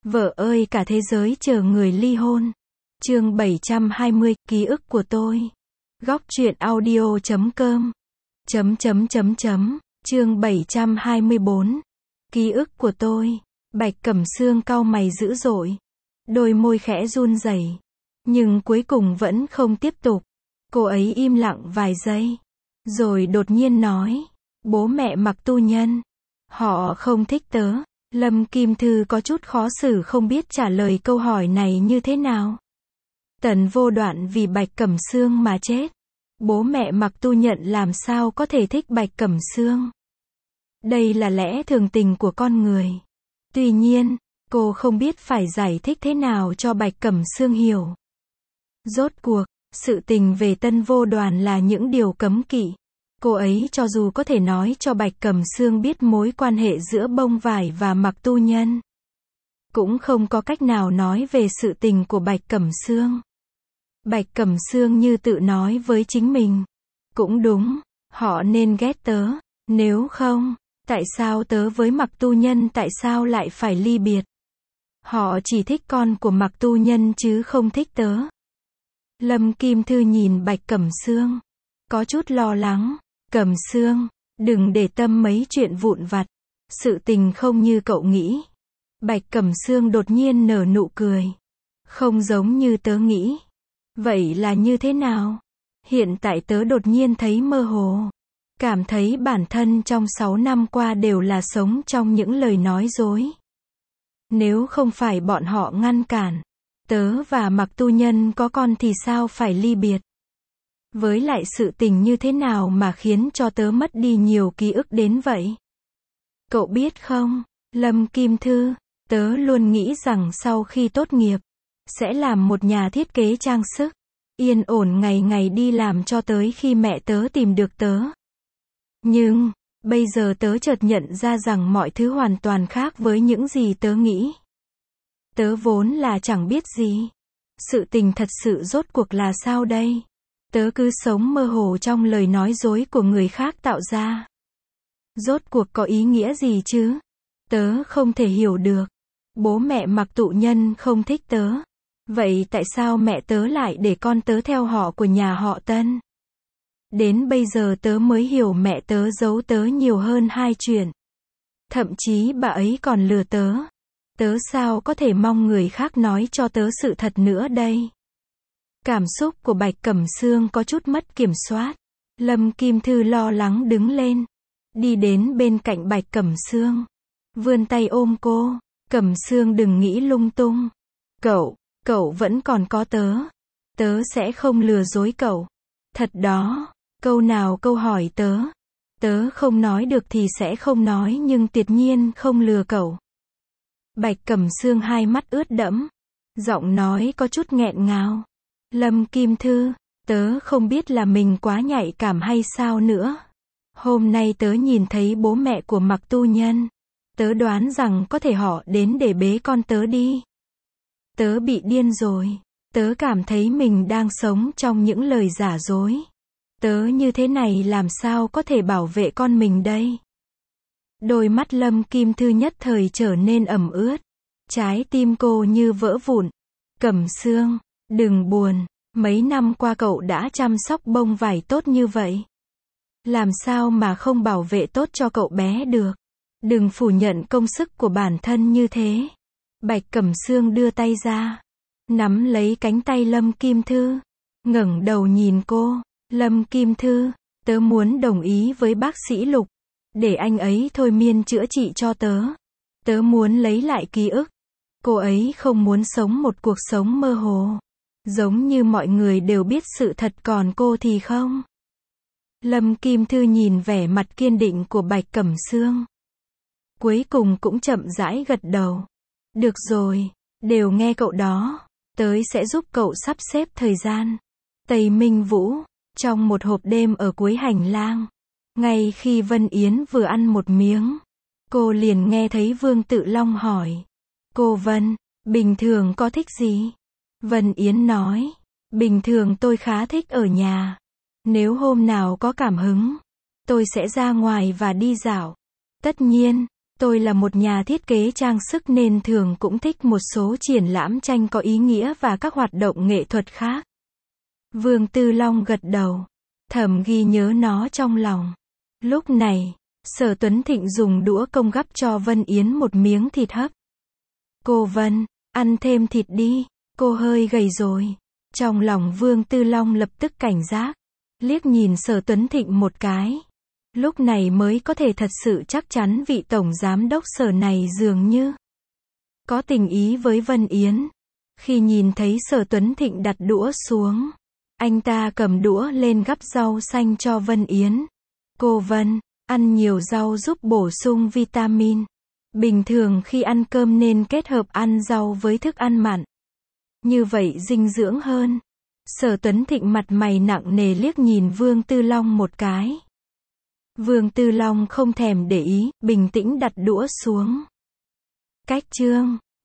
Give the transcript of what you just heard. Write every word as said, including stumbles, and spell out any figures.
Vợ ơi cả thế giới chờ người ly hôn. Chương bảy trăm hai mươi, ký ức của tôi. Góc truyện audio chấm com. Chấm chấm chấm chấm. Chương bảy trăm hai mươi bốn. Ký ức của tôi. Bạch Cẩm Sương cau mày dữ dội. Đôi môi khẽ run rẩy. Nhưng cuối cùng vẫn không tiếp tục. Cô ấy im lặng vài giây. Rồi đột nhiên nói. Bố mẹ Mạc Tu Nhân. Họ không thích tớ. Lâm Kim Thư có chút khó xử không biết trả lời câu hỏi này như thế nào. Tần Vô Đoạn vì Bạch Cẩm Sương mà chết. Bố mẹ Mạc Tu Nhận làm sao có thể thích Bạch Cẩm Sương. Đây là lẽ thường tình của con người. Tuy nhiên, cô không biết phải giải thích thế nào cho Bạch Cẩm Sương hiểu. Rốt cuộc, sự tình về Tân Vô Đoàn là những điều cấm kỵ. Cô ấy cho dù có thể nói cho Bạch Cẩm Sương biết mối quan hệ giữa Bông Vải và Mạc Tu Nhân, cũng không có cách nào nói về sự tình của Bạch Cẩm Sương. Bạch Cẩm Sương như tự nói với chính mình. Cũng đúng, họ nên ghét tớ. Nếu không, tại sao tớ với Mạc Tu Nhân tại sao lại phải ly biệt? Họ chỉ thích con của Mạc Tu Nhân chứ không thích tớ. Lâm Kim Thư nhìn Bạch Cẩm Sương, có chút lo lắng. Cẩm Sương, đừng để tâm mấy chuyện vụn vặt. Sự tình không như cậu nghĩ. Bạch Cẩm Sương đột nhiên nở nụ cười. Không giống như tớ nghĩ. Vậy là như thế nào? Hiện tại tớ đột nhiên thấy mơ hồ. Cảm thấy bản thân trong sáu năm qua đều là sống trong những lời nói dối. Nếu không phải bọn họ ngăn cản, tớ và Mạc Tu Nhân có con thì sao phải ly biệt? Với lại sự tình như thế nào mà khiến cho tớ mất đi nhiều ký ức đến vậy? Cậu biết không, Lâm Kim Thư, tớ luôn nghĩ rằng sau khi tốt nghiệp, sẽ làm một nhà thiết kế trang sức, yên ổn ngày ngày đi làm cho tới khi mẹ tớ tìm được tớ. Nhưng, bây giờ tớ chợt nhận ra rằng mọi thứ hoàn toàn khác với những gì tớ nghĩ. Tớ vốn là chẳng biết gì. Sự tình thật sự rốt cuộc là sao đây? Tớ cứ sống mơ hồ trong lời nói dối của người khác tạo ra. Rốt cuộc có ý nghĩa gì chứ? Tớ không thể hiểu được. Bố mẹ Mạc Tu Nhân không thích tớ. Vậy tại sao mẹ tớ lại để con tớ theo họ của nhà họ Tân? Đến bây giờ tớ mới hiểu mẹ tớ giấu tớ nhiều hơn hai chuyện. Thậm chí bà ấy còn lừa tớ. Tớ sao có thể mong người khác nói cho tớ sự thật nữa đây? Cảm xúc của Bạch Cẩm Sương có chút mất kiểm soát. Lâm Kim Thư lo lắng đứng lên. Đi đến bên cạnh Bạch Cẩm Sương. Vươn tay ôm cô. Cẩm Sương đừng nghĩ lung tung. Cậu, cậu vẫn còn có tớ. Tớ sẽ không lừa dối cậu. Thật đó. Câu nào câu hỏi tớ. Tớ không nói được thì sẽ không nói nhưng tuyệt nhiên không lừa cậu. Bạch Cẩm Sương hai mắt ướt đẫm. Giọng nói có chút nghẹn ngào. Lâm Kim Thư, tớ không biết là mình quá nhạy cảm hay sao nữa. Hôm nay tớ nhìn thấy bố mẹ của Mạc Tu Nhân. Tớ đoán rằng có thể họ đến để bế con tớ đi. Tớ bị điên rồi. Tớ cảm thấy mình đang sống trong những lời giả dối. Tớ như thế này làm sao có thể bảo vệ con mình đây? Đôi mắt Lâm Kim Thư nhất thời trở nên ẩm ướt. Trái tim cô như vỡ vụn. Cẩm Sương, đừng buồn. Mấy năm qua cậu đã chăm sóc Bông Vải tốt như vậy. Làm sao mà không bảo vệ tốt cho cậu bé được? Đừng phủ nhận công sức của bản thân như thế. Bạch Cẩm Sương đưa tay ra. Nắm lấy cánh tay Lâm Kim Thư. Ngẩng đầu nhìn cô. Lâm Kim Thư, tớ muốn đồng ý với bác sĩ Lục. Để anh ấy thôi miên chữa trị cho tớ. Tớ muốn lấy lại ký ức. Cô ấy không muốn sống một cuộc sống mơ hồ. Giống như mọi người đều biết sự thật còn cô thì không. Lâm Kim Thư nhìn vẻ mặt kiên định của Bạch Cẩm Sương. Cuối cùng cũng chậm rãi gật đầu. Được rồi, đều nghe cậu đó. Tớ sẽ giúp cậu sắp xếp thời gian. Tây Minh Vũ, trong một hộp đêm ở cuối hành lang. Ngay khi Vân Yến vừa ăn một miếng, cô liền nghe thấy Vương Tự Long hỏi. Cô Vân, bình thường có thích gì? Vân Yến nói. Bình thường tôi khá thích ở nhà. Nếu hôm nào có cảm hứng, tôi sẽ ra ngoài và đi dạo. Tất nhiên, Tôi là một nhà thiết kế trang sức nên thường cũng thích một số triển lãm tranh có ý nghĩa và các hoạt động nghệ thuật khác. Vương Tư Long gật đầu, thầm ghi nhớ nó trong lòng. Lúc này, Sở Tuấn Thịnh dùng đũa công gắp cho Vân Yến một miếng thịt hấp. Cô Vân, ăn thêm thịt đi, cô hơi gầy rồi. Trong lòng Vương Tư Long lập tức cảnh giác, liếc nhìn Sở Tuấn Thịnh một cái. Lúc này mới có thể thật sự chắc chắn vị tổng giám đốc Sở này dường như có tình ý với Vân Yến. Khi nhìn thấy Sở Tuấn Thịnh đặt đũa xuống, anh ta cầm đũa lên gắp rau xanh cho Vân Yến. Cô Vân, ăn nhiều rau giúp bổ sung vitamin. Bình thường khi ăn cơm nên kết hợp ăn rau với thức ăn mặn. Như vậy dinh dưỡng hơn. Sở Tuấn Thịnh mặt mày nặng nề liếc nhìn Vương Tư Long một cái. Vương Tư Long không thèm để ý, bình tĩnh đặt đũa xuống. Cách chương